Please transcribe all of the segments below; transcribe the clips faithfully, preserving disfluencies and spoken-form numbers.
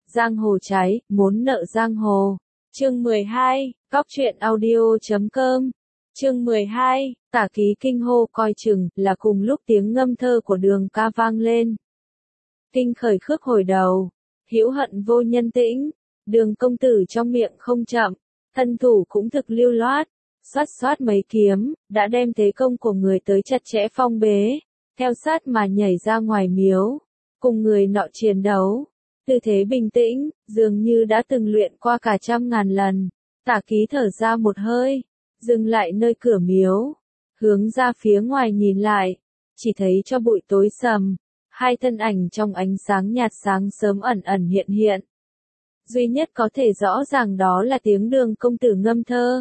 Giang hồ cháy, muốn nợ giang hồ. Chương mười hai, Cóc truyện audio chấm com. Chương mười hai, Tả Ký kinh hô coi chừng, là cùng lúc tiếng ngâm thơ của Đường Ca vang lên. Kinh khởi khước hồi đầu, hữu hận vô nhân tĩnh, Đường công tử trong miệng không chậm, thân thủ cũng thực lưu loát, xoát xoát mấy kiếm, đã đem thế công của người tới chặt chẽ phong bế, theo sát mà nhảy ra ngoài miếu, cùng người nọ chiến đấu. Tư thế bình tĩnh, dường như đã từng luyện qua cả trăm ngàn lần. Tả Ký thở ra một hơi, dừng lại nơi cửa miếu, hướng ra phía ngoài nhìn lại, chỉ thấy cho bụi tối sầm, hai thân ảnh trong ánh sáng nhạt sáng sớm ẩn ẩn hiện hiện. Duy nhất có thể rõ ràng đó là tiếng Đường công tử ngâm thơ.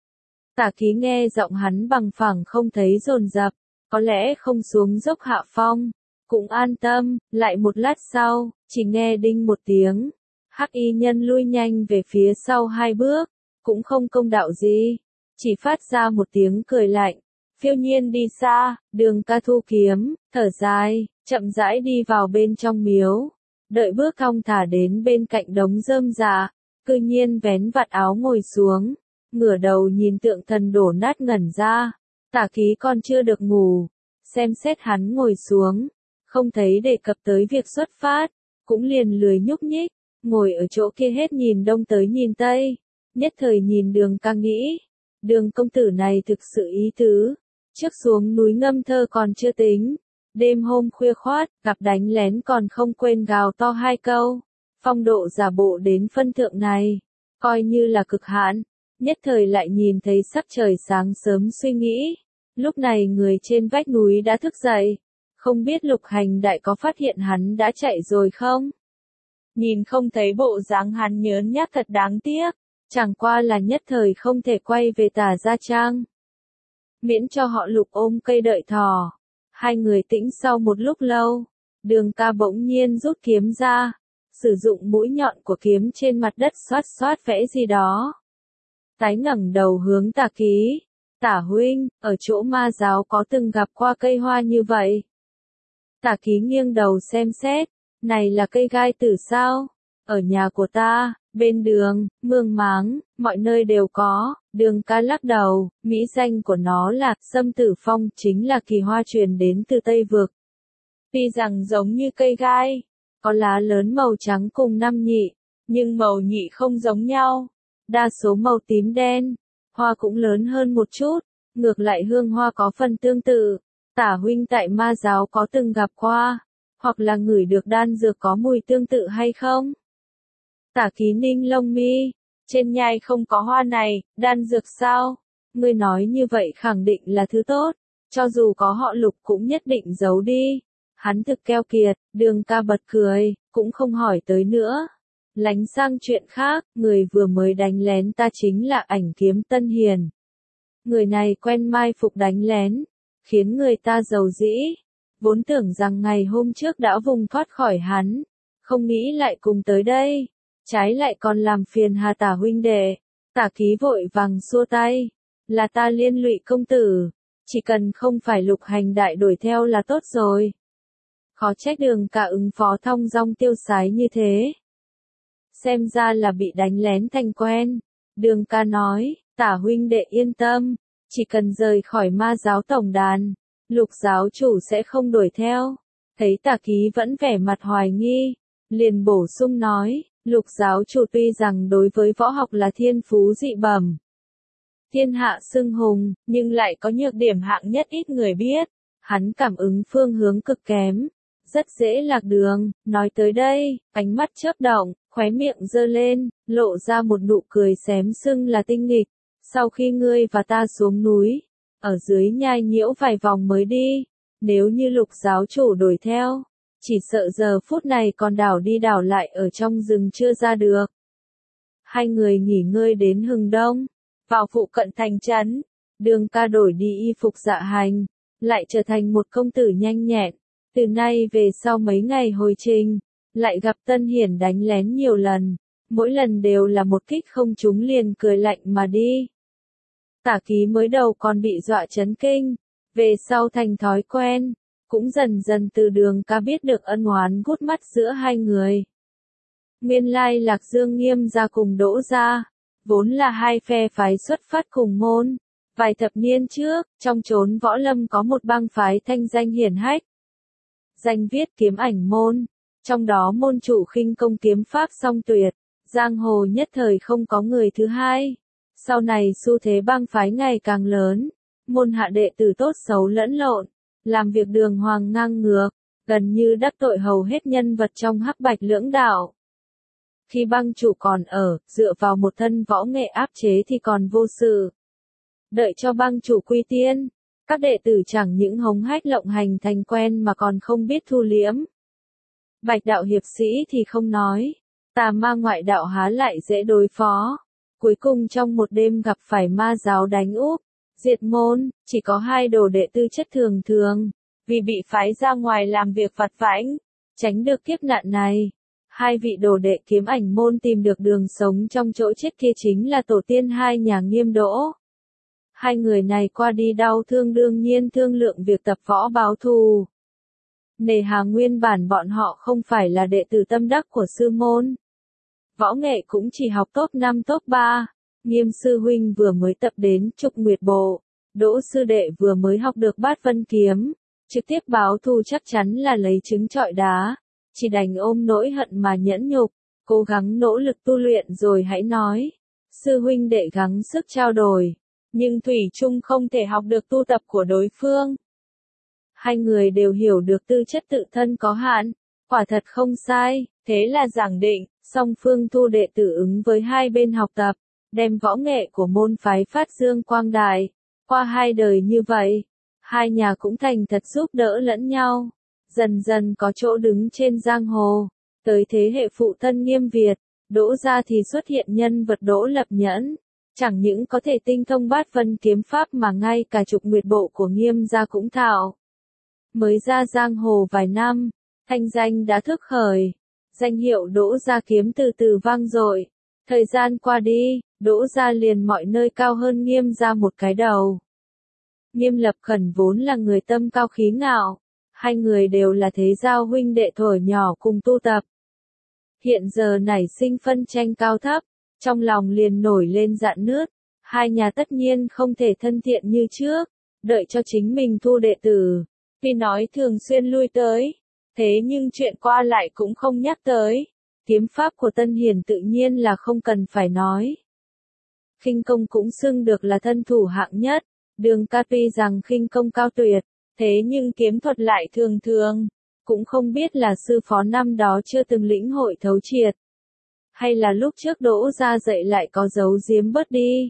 Tả Ký nghe giọng hắn bằng phẳng không thấy dồn dập, có lẽ không xuống dốc hạ phong. Cũng an tâm, lại một lát sau, chỉ nghe đinh một tiếng. Hắc y nhân lui nhanh về phía sau hai bước, cũng không công đạo gì, chỉ phát ra một tiếng cười lạnh. Phiêu nhiên đi xa, Đường Ca thu kiếm, thở dài, chậm rãi đi vào bên trong miếu. Đợi bước thong thả đến bên cạnh đống rơm rạ, cư nhiên vén vạt áo ngồi xuống, ngửa đầu nhìn tượng thần đổ nát ngẩn ra. Tả Ký còn chưa được ngủ, xem xét hắn ngồi xuống. Không thấy đề cập tới việc xuất phát, cũng liền lười nhúc nhích, ngồi ở chỗ kia hết nhìn đông tới nhìn tây, nhất thời nhìn Đường Ca nghĩ, Đường công tử này thực sự ý tứ, trước xuống núi ngâm thơ còn chưa tính, đêm hôm khuya khoát, gặp đánh lén còn không quên gào to hai câu, phong độ giả bộ đến phân thượng này, coi như là cực hạn, nhất thời lại nhìn thấy sắc trời sáng sớm suy nghĩ, lúc này người trên vách núi đã thức dậy. Không biết Lục Hành Đại có phát hiện hắn đã chạy rồi không? Nhìn không thấy bộ dáng hắn nhớn nhác thật đáng tiếc, chẳng qua là nhất thời không thể quay về Tả Gia Trang. Miễn cho họ Lục ôm cây đợi thỏ. Hai người tĩnh sau một lúc lâu, Đường Ca bỗng nhiên rút kiếm ra, sử dụng mũi nhọn của kiếm trên mặt đất xoát xoát vẽ gì đó. Tái ngẩng đầu hướng Tả Ký, Tả huynh, ở chỗ ma giáo có từng gặp qua cây hoa như vậy? Tả Ký nghiêng đầu xem xét, này là cây gai tử sao? Ở nhà của ta, bên đường, mương máng, mọi nơi đều có. Đường Ca lắc đầu, mỹ danh của nó là Sâm Tử Phong, chính là kỳ hoa truyền đến từ Tây Vực. Tuy rằng giống như cây gai, có lá lớn màu trắng cùng năm nhị, nhưng màu nhị không giống nhau. Đa số màu tím đen, hoa cũng lớn hơn một chút, ngược lại hương hoa có phần tương tự. Tả huynh tại ma giáo có từng gặp qua, hoặc là ngửi được đan dược có mùi tương tự hay không? Tả Ký ninh lông mi, trên nhai không có hoa này, đan dược sao? Ngươi nói như vậy khẳng định là thứ tốt, cho dù có họ Lục cũng nhất định giấu đi. Hắn thực keo kiệt, Đường Ca bật cười, cũng không hỏi tới nữa. Lánh sang chuyện khác, người vừa mới đánh lén ta chính là Ảnh Kiếm Tân Hiền. Người này quen mai phục đánh lén, khiến người ta giàu dĩ, vốn tưởng rằng ngày hôm trước đã vùng thoát khỏi hắn, không nghĩ lại cùng tới đây, trái lại còn làm phiền Hà Tả huynh đệ. Tả Ký vội vàng xua tay, là ta liên lụy công tử, chỉ cần không phải Lục Hành Đại đuổi theo là tốt rồi. Khó trách Đường Ca ứng phó thong dong tiêu sái như thế. Xem ra là bị đánh lén thành quen. Đường Ca nói, Tả huynh đệ yên tâm. Chỉ cần rời khỏi ma giáo tổng đàn, Lục giáo chủ sẽ không đuổi theo. Thấy Tả Ký vẫn vẻ mặt hoài nghi, liền bổ sung nói, Lục giáo chủ tuy rằng đối với võ học là thiên phú dị bẩm, thiên hạ xưng hùng, nhưng lại có nhược điểm hạng nhất ít người biết. Hắn cảm ứng phương hướng cực kém, rất dễ lạc đường. Nói tới đây, ánh mắt chớp động, khóe miệng giơ lên, lộ ra một nụ cười xém xưng là tinh nghịch. Sau khi ngươi và ta xuống núi, ở dưới nhai nhiễu vài vòng mới đi, nếu như Lục giáo chủ đuổi theo, chỉ sợ giờ phút này còn đảo đi đảo lại ở trong rừng chưa ra được. Hai người nghỉ ngơi đến hừng đông, vào phụ cận thành trấn, Đường Ca đổi đi y phục dạ hành, lại trở thành một công tử nhanh nhẹn. Từ nay về sau mấy ngày hồi trình, lại gặp Tân Hiển đánh lén nhiều lần, mỗi lần đều là một kích không trúng liền cười lạnh mà đi. Tả Ký mới đầu còn bị dọa chấn kinh, về sau thành thói quen, cũng dần dần từ Đường Ca biết được ân oán gút mắt giữa hai người. Nguyên lai Lạc Dương Nghiêm gia cùng Đỗ gia, vốn là hai phe phái xuất phát cùng môn. Vài thập niên trước, trong chốn võ lâm có một bang phái thanh danh hiển hách. Danh viết Kiếm Ảnh môn, trong đó môn chủ khinh công kiếm pháp song tuyệt, giang hồ nhất thời không có người thứ hai. Sau này xu thế bang phái ngày càng lớn, môn hạ đệ tử tốt xấu lẫn lộn, làm việc đường hoàng ngang ngược, gần như đắc tội hầu hết nhân vật trong hắc bạch lưỡng đạo. Khi bang chủ còn ở, dựa vào một thân võ nghệ áp chế thì còn vô sự. Đợi cho bang chủ quy tiên, các đệ tử chẳng những hống hách lộng hành thành quen mà còn không biết thu liễm. Bạch đạo hiệp sĩ thì không nói, tà ma ngoại đạo há lại dễ đối phó. Cuối cùng trong một đêm gặp phải ma giáo đánh úp, diệt môn, chỉ có hai đồ đệ tư chất thường thường, vì bị phái ra ngoài làm việc vặt vãnh, tránh được kiếp nạn này. Hai vị đồ đệ Kiếm Ảnh môn tìm được đường sống trong chỗ chết kia chính là tổ tiên hai nhà Nghiêm Đỗ. Hai người này qua đi đau thương đương nhiên thương lượng việc tập võ báo thù. Nề hà nguyên bản bọn họ không phải là đệ tử tâm đắc của sư môn. Võ nghệ cũng chỉ học top năm top ba, Nghiêm sư huynh vừa mới tập đến Trục Nguyệt Bộ, Đỗ sư đệ vừa mới học được Bát Vân kiếm, trực tiếp báo thù chắc chắn là lấy trứng trọi đá, chỉ đành ôm nỗi hận mà nhẫn nhục, cố gắng nỗ lực tu luyện rồi hãy nói. Sư huynh đệ gắng sức trao đổi, nhưng thủy chung không thể học được tu tập của đối phương. Hai người đều hiểu được tư chất tự thân có hạn, quả thật không sai, thế là giảng định, song phương thu đệ tử ứng với hai bên học tập, đem võ nghệ của môn phái phát dương quang đại. Qua hai đời như vậy, hai nhà cũng thành thật giúp đỡ lẫn nhau, dần dần có chỗ đứng trên giang hồ. Tới thế hệ phụ thân Nghiêm Việt, Đỗ gia thì xuất hiện nhân vật Đỗ Lập Nhẫn, chẳng những có thể tinh thông Bát Vân kiếm pháp mà ngay cả Trục Nguyệt Bộ của Nghiêm gia cũng thạo. Mới ra giang hồ vài năm, thanh danh đã thức khởi, danh hiệu Đỗ gia kiếm từ từ vang dội. Thời gian qua đi, Đỗ gia liền mọi nơi cao hơn Nghiêm gia một cái đầu. Nghiêm Lập Khẩn vốn là người tâm cao khí ngạo, hai người đều là thế giao huynh đệ thuở nhỏ cùng tu tập. Hiện giờ nảy sinh phân tranh cao thấp, trong lòng liền nổi lên rạn nứt, hai nhà tất nhiên không thể thân thiện như trước, đợi cho chính mình thu đệ tử. Tuy nói thường xuyên lui tới, thế nhưng chuyện qua lại cũng không nhắc tới. Kiếm pháp của Tân Hiền tự nhiên là không cần phải nói. Khinh công cũng xưng được là thân thủ hạng nhất, Đường ca tuy rằng khinh công cao tuyệt, thế nhưng kiếm thuật lại thường thường, cũng không biết là sư phó năm đó chưa từng lĩnh hội thấu triệt. Hay là lúc trước Đỗ gia dạy lại có giấu giếm bớt đi.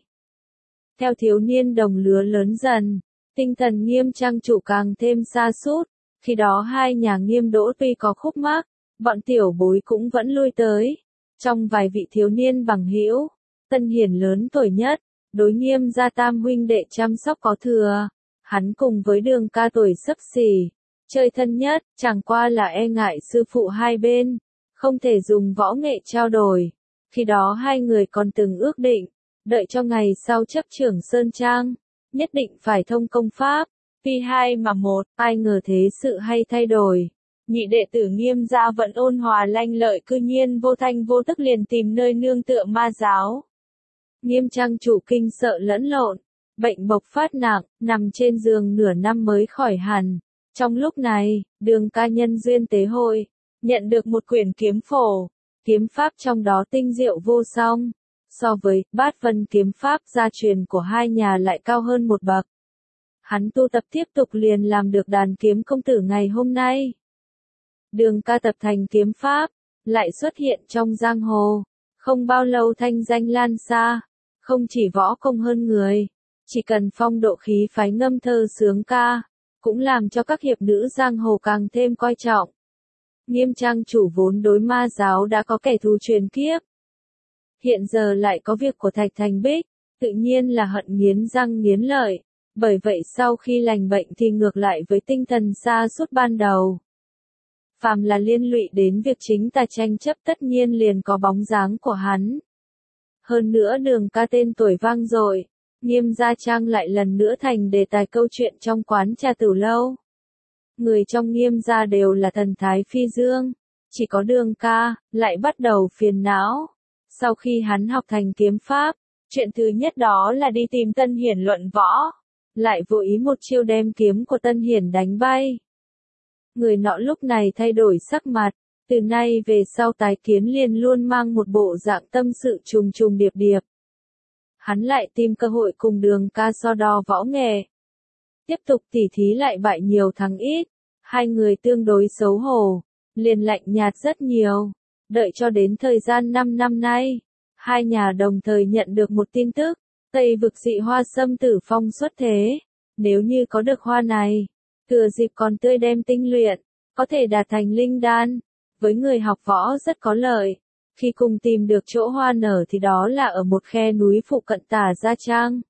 Theo thiếu niên đồng lứa lớn dần, tinh thần Nghiêm trang chủ càng thêm sa sút, khi đó hai nhà Nghiêm Đỗ tuy có khúc mắc, bọn tiểu bối cũng vẫn lui tới. Trong vài vị thiếu niên bằng hữu, Tân Hiển lớn tuổi nhất, đối Nghiêm gia tam huynh đệ chăm sóc có thừa, hắn cùng với Đường ca tuổi xấp xỉ, chơi thân nhất, chẳng qua là e ngại sư phụ hai bên, không thể dùng võ nghệ trao đổi. Khi đó hai người còn từng ước định, đợi cho ngày sau chấp trưởng Sơn Trang, nhất định phải thông công pháp, tuy hai mà một, ai ngờ thế sự hay thay đổi. Nhị đệ tử Nghiêm gia vẫn ôn hòa lanh lợi, cư nhiên vô thanh vô tức liền tìm nơi nương tựa ma giáo. Nghiêm trang chủ kinh sợ lẫn lộn, bệnh bộc phát nặng, nằm trên giường nửa năm mới khỏi hẳn. Trong lúc này, Đường ca nhân duyên tế hội, nhận được một quyển kiếm phổ, kiếm pháp trong đó tinh diệu vô song, so với Bát Vân kiếm pháp gia truyền của hai nhà lại cao hơn một bậc. Hắn tu tập tiếp tục liền làm được đàn kiếm công tử ngày hôm nay. Đường ca tập thành kiếm pháp, lại xuất hiện trong giang hồ, không bao lâu thanh danh lan xa, không chỉ võ công hơn người, chỉ cần phong độ khí phái ngâm thơ sướng ca, cũng làm cho các hiệp nữ giang hồ càng thêm coi trọng. Nghiêm trang chủ vốn đối ma giáo đã có kẻ thù truyền kiếp. Hiện giờ lại có việc của Thạch Thành Bích, tự nhiên là hận nghiến răng nghiến lợi, bởi vậy sau khi lành bệnh thì ngược lại với tinh thần sa sút ban đầu. Phàm là liên lụy đến việc chính ta tranh chấp tất nhiên liền có bóng dáng của hắn. Hơn nữa Đường ca tên tuổi vang dội, Nghiêm gia trang lại lần nữa thành đề tài câu chuyện trong quán trà Tử Lâu. Người trong Nghiêm gia đều là thần thái phi dương, Chỉ có Đường ca, lại bắt đầu phiền não. Sau khi hắn học thành kiếm pháp, chuyện thứ nhất đó là đi tìm Tân Hiển luận võ. Lại vô ý một chiêu đem kiếm của Tân Hiển đánh bay. Người nọ lúc này thay đổi sắc mặt, từ nay về sau tái kiến liền luôn mang một bộ dạng tâm sự trùng trùng điệp điệp. Hắn lại tìm cơ hội cùng Đường ca so đo võ nghệ. Tiếp tục tỉ thí lại bại nhiều thắng ít, hai người tương đối xấu hổ, liền lạnh nhạt rất nhiều. Đợi cho đến thời gian năm năm nay, hai nhà đồng thời nhận được một tin tức, Tây vực dị hoa Sâm Tử Phong xuất thế. Nếu như có được hoa này, thừa dịp còn tươi đem tinh luyện, có thể đạt thành linh đan, với người học võ rất có lợi. Khi cùng tìm được chỗ hoa nở thì đó là ở một khe núi phụ cận Tả Gia Trang.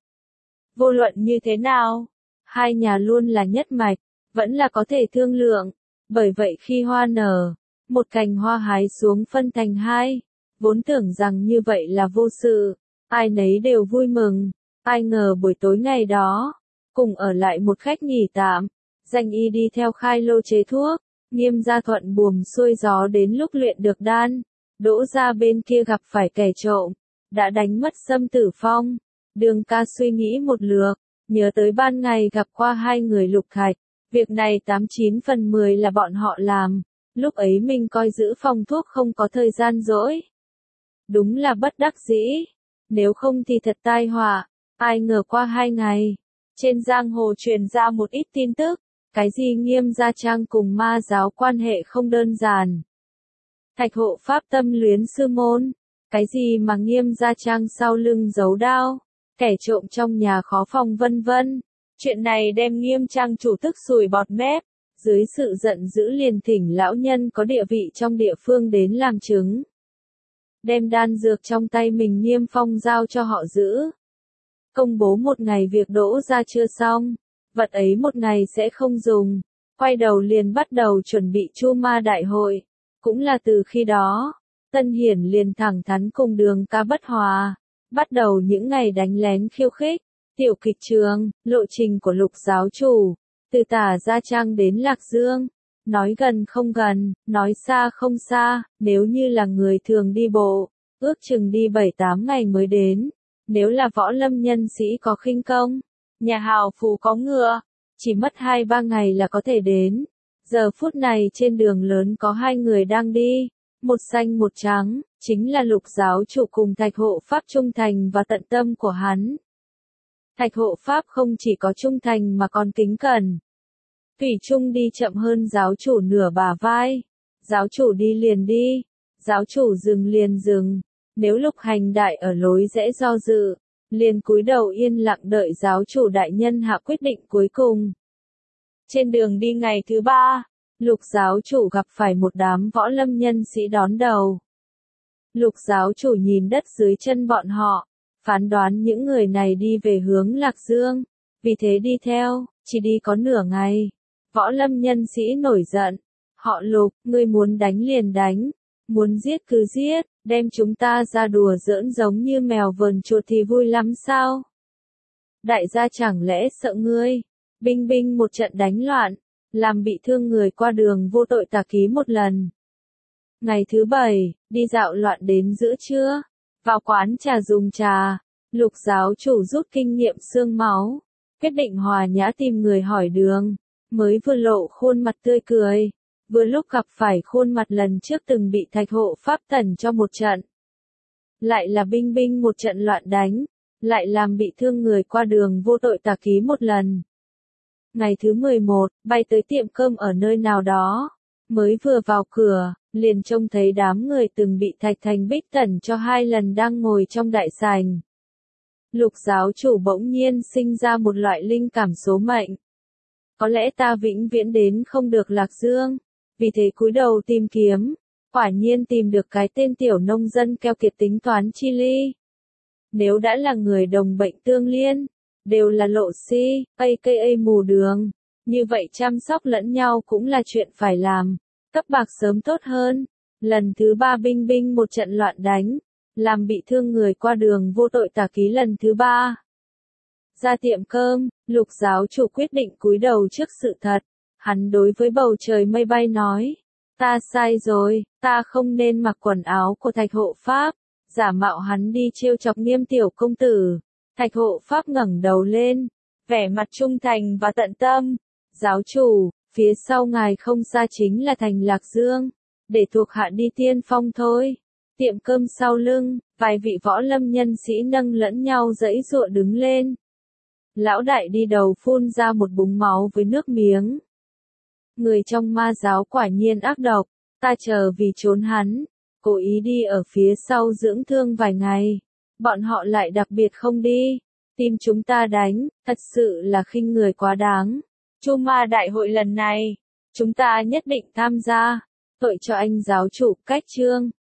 Vô luận như thế nào, hai nhà luôn là nhất mạch, vẫn là có thể thương lượng. Bởi vậy khi hoa nở, một cành hoa hái xuống phân thành hai, vốn tưởng rằng như vậy là vô sự, ai nấy đều vui mừng. Ai ngờ buổi tối ngày đó, cùng ở lại một khách nghỉ tạm, danh y đi theo khai lô chế thuốc, Nghiêm gia thuận buồm xuôi gió đến lúc luyện được đan, Đỗ gia bên kia gặp phải kẻ trộm, đã đánh mất Sâm Tử Phong. Đường ca suy nghĩ một lượt, nhớ tới ban ngày gặp qua hai người Lục Thạch, việc này tám chín phần mười là bọn họ làm, lúc ấy mình coi giữ phòng thuốc không có thời gian rỗi. Đúng là bất đắc dĩ, nếu không thì thật tai họa. Ai ngờ qua hai ngày, trên giang hồ truyền ra một ít tin tức, cái gì Nghiêm gia trang cùng ma giáo quan hệ không đơn giản. Thạch hộ pháp tâm luyến sư môn, cái gì mà Nghiêm gia trang sau lưng giấu đao, kẻ trộm trong nhà khó phòng vân vân. Chuyện này đem Nghiêm trang chủ tức sùi bọt mép, dưới sự giận dữ liền thỉnh lão nhân có địa vị trong địa phương đến làm chứng. Đem đan dược trong tay mình niêm phong giao cho họ giữ. Công bố một ngày việc Đỗ gia chưa xong, vật ấy một ngày sẽ không dùng, quay đầu liền bắt đầu chuẩn bị chu ma đại hội. Cũng là từ khi đó, Tân Hiển liền thẳng thắn cùng Đường ca bất hòa, bắt đầu những ngày đánh lén khiêu khích. Tiểu kịch trường, lộ trình của Lục giáo chủ, từ Tả Gia Trang đến Lạc Dương, nói gần không gần, nói xa không xa, nếu như là người thường đi bộ, ước chừng đi bảy tám ngày mới đến. Nếu là võ lâm nhân sĩ có khinh công, nhà hào phú có ngựa, chỉ mất hai ba ngày là có thể đến. Giờ phút này trên đường lớn có hai người đang đi, một xanh một trắng, chính là Lục giáo chủ cùng Thạch hộ pháp trung thành và tận tâm của hắn. Thạch hộ pháp không chỉ có trung thành mà còn kính cẩn. Thủy chung đi chậm hơn giáo chủ nửa bả vai. Giáo chủ đi liền đi, giáo chủ dừng liền dừng. Nếu Lục hành đại ở lối rẽ do dự, liền cúi đầu yên lặng đợi giáo chủ đại nhân hạ quyết định cuối cùng. Trên đường đi ngày thứ ba, Lục giáo chủ gặp phải một đám võ lâm nhân sĩ đón đầu. Lục giáo chủ nhìn đất dưới chân bọn họ, phán đoán những người này đi về hướng Lạc Dương, vì thế đi theo, chỉ đi có nửa ngày. Võ lâm nhân sĩ nổi giận, họ Lục, ngươi muốn đánh liền đánh, muốn giết cứ giết, đem chúng ta ra đùa giỡn giống như mèo vờn chuột thì vui lắm sao? Đại gia chẳng lẽ sợ ngươi, binh binh một trận đánh loạn, làm bị thương người qua đường vô tội tà ký một lần. Ngày thứ bảy, đi dạo loạn đến giữa trưa, vào quán trà dùng trà, Lục giáo chủ rút kinh nghiệm xương máu, quyết định hòa nhã tìm người hỏi đường, mới vừa lộ khuôn mặt tươi cười, vừa lúc gặp phải khuôn mặt lần trước từng bị Thạch hộ pháp tẩn cho một trận. Lại là binh binh một trận loạn đánh, lại làm bị thương người qua đường vô tội tà ký một lần. Ngày thứ mười một, bay tới tiệm cơm ở nơi nào đó, mới vừa vào cửa, liền trông thấy đám người từng bị Thạch Thành Bích tẩn cho hai lần đang ngồi trong đại sảnh. Lục giáo chủ bỗng nhiên sinh ra một loại linh cảm số mệnh. Có lẽ ta vĩnh viễn đến không được Lạc Dương, vì thế cúi đầu tìm kiếm, quả nhiên tìm được cái tên tiểu nông dân keo kiệt tính toán chi ly. Nếu đã là người đồng bệnh tương liên, đều là lộ si, a ca a mù đường, như vậy chăm sóc lẫn nhau cũng là chuyện phải làm, cấp bạc sớm tốt hơn. Lần thứ ba binh binh một trận loạn đánh, làm bị thương người qua đường vô tội tà ký lần thứ ba. Ra tiệm cơm, Lục giáo chủ quyết định cúi đầu trước sự thật, hắn đối với bầu trời mây bay nói, Ta sai rồi, ta không nên mặc quần áo của Thạch hộ pháp, giả mạo hắn đi trêu chọc Nghiêm tiểu công tử. Thạch hộ pháp ngẩng đầu lên, vẻ mặt trung thành và tận tâm. Giáo chủ, phía sau ngài không xa chính là thành Lạc Dương, để thuộc hạ đi tiên phong thôi. Tiệm cơm sau lưng, vài vị võ lâm nhân sĩ nâng lẫn nhau giãy giụa đứng lên. Lão đại đi đầu phun ra một búng máu với nước miếng. Người trong ma giáo quả nhiên ác độc, ta chờ vì trốn hắn, cố ý đi ở phía sau dưỡng thương vài ngày. Bọn họ lại đặc biệt không đi, tìm chúng ta đánh, thật sự là khinh người quá đáng. Chu ma đại hội lần này, chúng ta nhất định tham gia, tội cho anh giáo chủ cách trương.